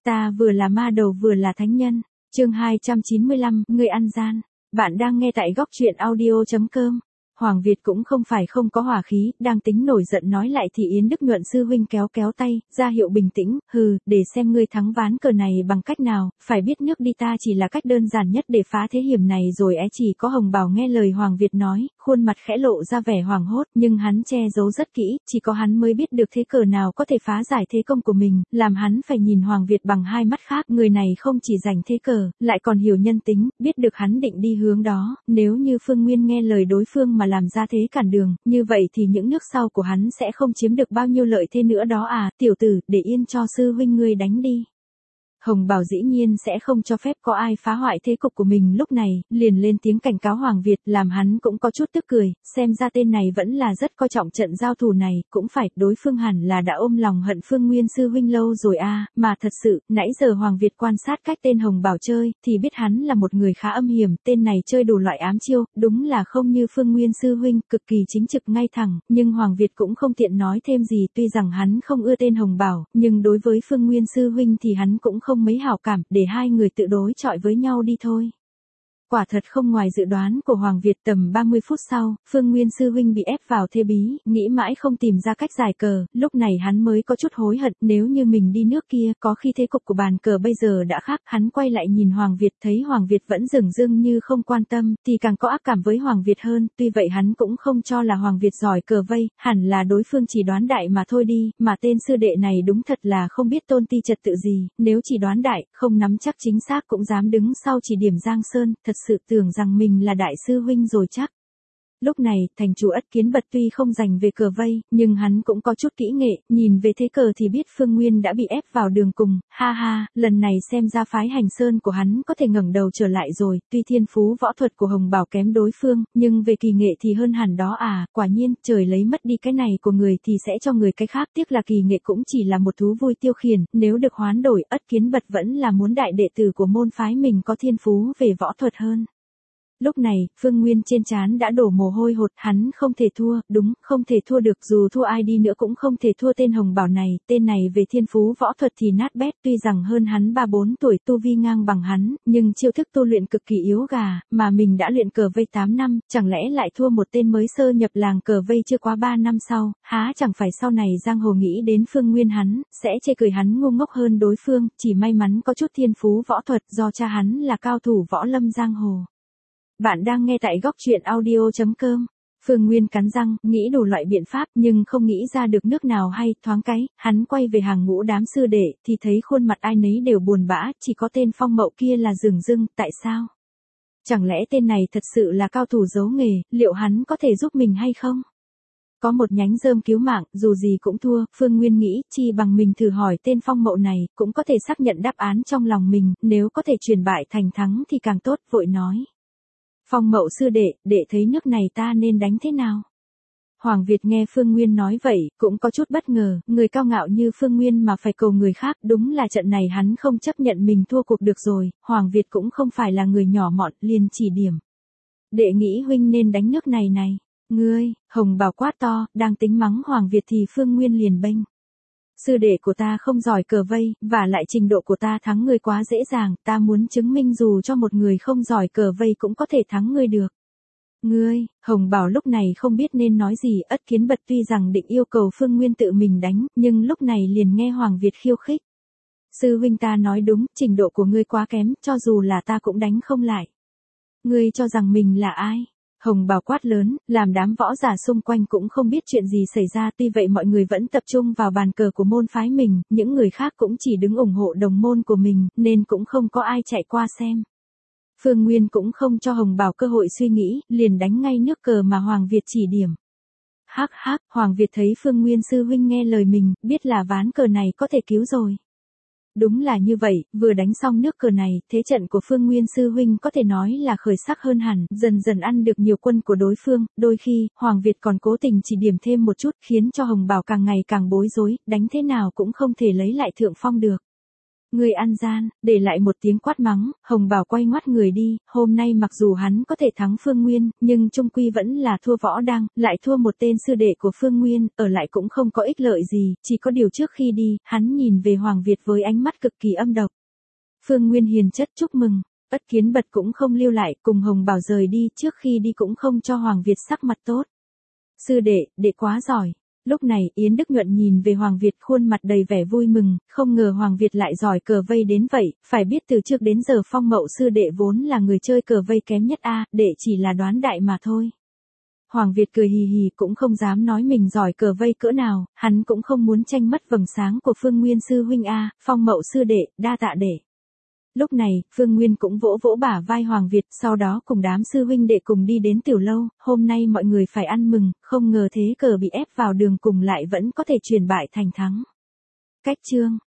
Ta vừa là ma đầu vừa là thánh nhân. Chương 295, ngươi ăn gian. Bạn đang nghe tại góc truyện audio.com. Hoàng Việt cũng không phải không có hỏa khí, đang tính nổi giận nói lại thì Yến Đức Nhuận sư huynh kéo kéo tay, ra hiệu bình tĩnh, để xem ngươi thắng ván cờ này bằng cách nào, phải biết nước đi ta chỉ là cách đơn giản nhất để phá thế hiểm này rồi chỉ có Hồng Bảo nghe lời Hoàng Việt nói, khuôn mặt khẽ lộ ra vẻ hoảng hốt, nhưng hắn che giấu rất kỹ, chỉ có hắn mới biết được thế cờ nào có thể phá giải thế công của mình, làm hắn phải nhìn Hoàng Việt bằng hai mắt khác, người này không chỉ giành thế cờ, lại còn hiểu nhân tính, biết được hắn định đi hướng đó, nếu như Phương Nguyên nghe lời đối phương mà làm ra thế cản đường, như vậy thì những nước sau của hắn sẽ không chiếm được bao nhiêu lợi thế nữa đó à, tiểu tử, để yên cho sư huynh ngươi đánh đi. Hồng Bảo dĩ nhiên sẽ không cho phép có ai phá hoại thế cục của mình lúc này, liền lên tiếng cảnh cáo Hoàng Việt, làm hắn cũng có chút tức cười, xem ra tên này vẫn là rất coi trọng trận giao thủ này, cũng phải, đối phương hẳn là đã ôm lòng hận Phương Nguyên sư huynh lâu rồi à, mà thật sự, nãy giờ Hoàng Việt quan sát cách tên Hồng Bảo chơi, thì biết hắn là một người khá âm hiểm, tên này chơi đủ loại ám chiêu, đúng là không như Phương Nguyên sư huynh, cực kỳ chính trực ngay thẳng, nhưng Hoàng Việt cũng không tiện nói thêm gì, tuy rằng hắn không ưa tên Hồng Bảo, nhưng đối với Phương Nguyên sư huynh thì hắn cũng không mấy hảo cảm, để hai người tự đối chọi với nhau đi thôi. Quả thật không ngoài dự đoán của Hoàng Việt, tầm 30 phút sau, Phương Nguyên sư huynh bị ép vào thế bí, nghĩ mãi không tìm ra cách giải cờ, lúc này hắn mới có chút hối hận, nếu như mình đi nước kia, có khi thế cục của bàn cờ bây giờ đã khác, hắn quay lại nhìn Hoàng Việt, thấy Hoàng Việt vẫn dửng dưng như không quan tâm, thì càng có ác cảm với Hoàng Việt hơn, tuy vậy hắn cũng không cho là Hoàng Việt giỏi cờ vây, hẳn là đối phương chỉ đoán đại mà thôi đi, mà tên sư đệ này đúng thật là không biết tôn ti trật tự gì, nếu chỉ đoán đại, không nắm chắc chính xác cũng dám đứng sau chỉ điểm Giang Sơn, thật sự tưởng rằng mình là đại sư huynh rồi chắc. Lúc này, thành chủ Ất Kiến Bật tuy không giành về cờ vây, nhưng hắn cũng có chút kỹ nghệ, nhìn về thế cờ thì biết Phương Nguyên đã bị ép vào đường cùng, ha ha, lần này xem ra phái Hành Sơn của hắn có thể ngẩng đầu trở lại rồi, tuy thiên phú võ thuật của Hồng Bảo kém đối phương, nhưng về kỳ nghệ thì hơn hẳn đó à, quả nhiên, trời lấy mất đi cái này của người thì sẽ cho người cái khác, tiếc là kỳ nghệ cũng chỉ là một thú vui tiêu khiển, nếu được hoán đổi, Ất Kiến Bật vẫn là muốn đại đệ tử của môn phái mình có thiên phú về võ thuật hơn. Lúc này, Phương Nguyên trên trán đã đổ mồ hôi hột, hắn không thể thua, đúng, không thể thua được, dù thua ai đi nữa cũng không thể thua tên Hồng Bảo này, tên này về thiên phú võ thuật thì nát bét, tuy rằng hơn hắn 3-4 tuổi, tu vi ngang bằng hắn, nhưng chiêu thức tu luyện cực kỳ yếu gà, mà mình đã luyện cờ vây 8 năm, chẳng lẽ lại thua một tên mới sơ nhập làng cờ vây chưa quá 3 năm sau, há chẳng phải sau này giang hồ nghĩ đến Phương Nguyên hắn, sẽ chê cười hắn ngu ngốc hơn đối phương, chỉ may mắn có chút thiên phú võ thuật do cha hắn là cao thủ võ lâm giang hồ. Bạn đang nghe tại góc truyện audio.com. Phương Nguyên cắn răng, nghĩ đủ loại biện pháp nhưng không nghĩ ra được nước nào hay, thoáng cái, hắn quay về hàng ngũ đám sư đệ thì thấy khuôn mặt ai nấy đều buồn bã, chỉ có tên Phong Mậu kia là dửng dưng, tại sao? Chẳng lẽ tên này thật sự là cao thủ giấu nghề, liệu hắn có thể giúp mình hay không? Có một nhánh rơm cứu mạng, dù gì cũng thua, Phương Nguyên nghĩ, chi bằng mình thử hỏi tên Phong Mậu này, cũng có thể xác nhận đáp án trong lòng mình, nếu có thể chuyển bại thành thắng thì càng tốt, vội nói. Phong Mậu sư đệ thấy nước này ta nên đánh thế nào? Hoàng Việt nghe Phương Nguyên nói vậy, cũng có chút bất ngờ, người cao ngạo như Phương Nguyên mà phải cầu người khác, đúng là trận này hắn không chấp nhận mình thua cuộc được rồi, Hoàng Việt cũng không phải là người nhỏ mọn, liền chỉ điểm. Đệ nghĩ huynh nên đánh nước này này. Ngươi, Hồng Bảo quát to, đang tính mắng Hoàng Việt thì Phương Nguyên liền bênh. Sư đệ của ta không giỏi cờ vây, và lại trình độ của ta thắng ngươi quá dễ dàng, ta muốn chứng minh dù cho một người không giỏi cờ vây cũng có thể thắng ngươi được. Ngươi, Hồng Bảo lúc này không biết nên nói gì, Ất Kiến Bật tuy rằng định yêu cầu Phương Nguyên tự mình đánh, nhưng lúc này liền nghe Hoàng Việt khiêu khích. Sư huynh ta nói đúng, trình độ của ngươi quá kém, cho dù là ta cũng đánh không lại. Ngươi cho rằng mình là ai? Hồng Bảo quát lớn, làm đám võ giả xung quanh cũng không biết chuyện gì xảy ra, tuy vậy mọi người vẫn tập trung vào bàn cờ của môn phái mình, những người khác cũng chỉ đứng ủng hộ đồng môn của mình, nên cũng không có ai chạy qua xem. Phương Nguyên cũng không cho Hồng Bảo cơ hội suy nghĩ, liền đánh ngay nước cờ mà Hoàng Việt chỉ điểm. Hắc hắc, Hoàng Việt thấy Phương Nguyên sư huynh nghe lời mình, biết là ván cờ này có thể cứu rồi. Đúng là như vậy, vừa đánh xong nước cờ này, thế trận của Phương Nguyên sư huynh có thể nói là khởi sắc hơn hẳn, dần dần ăn được nhiều quân của đối phương, đôi khi, Hoàng Việt còn cố tình chỉ điểm thêm một chút, khiến cho Hồng Bảo càng ngày càng bối rối, đánh thế nào cũng không thể lấy lại thượng phong được. Ngươi ăn gian, để lại một tiếng quát mắng, Hồng Bảo quay ngoắt người đi, hôm nay mặc dù hắn có thể thắng Phương Nguyên, nhưng trung quy vẫn là thua Võ Đăng, lại thua một tên sư đệ của Phương Nguyên, ở lại cũng không có ích lợi gì, chỉ có điều trước khi đi, hắn nhìn về Hoàng Việt với ánh mắt cực kỳ âm độc. Phương Nguyên hiền chất chúc mừng, Ất Kiến Bật cũng không lưu lại, cùng Hồng Bảo rời đi, trước khi đi cũng không cho Hoàng Việt sắc mặt tốt. Sư đệ quá giỏi. Lúc này Yến Đức Nhuận nhìn về Hoàng Việt khuôn mặt đầy vẻ vui mừng, không ngờ Hoàng Việt lại giỏi cờ vây đến vậy, phải biết từ trước đến giờ Phong Mậu sư đệ vốn là người chơi cờ vây kém nhất đệ chỉ là đoán đại mà thôi. Hoàng Việt cười hì hì cũng không dám nói mình giỏi cờ vây cỡ nào, hắn cũng không muốn tranh mất vầng sáng của Phương Nguyên sư huynh Phong Mậu sư đệ, đa tạ đệ. Lúc này, Phương Nguyên cũng vỗ vỗ bả vai Hoàng Việt, sau đó cùng đám sư huynh đệ cùng đi đến tiểu lâu, hôm nay mọi người phải ăn mừng, không ngờ thế cờ bị ép vào đường cùng lại vẫn có thể chuyển bại thành thắng. Cách chương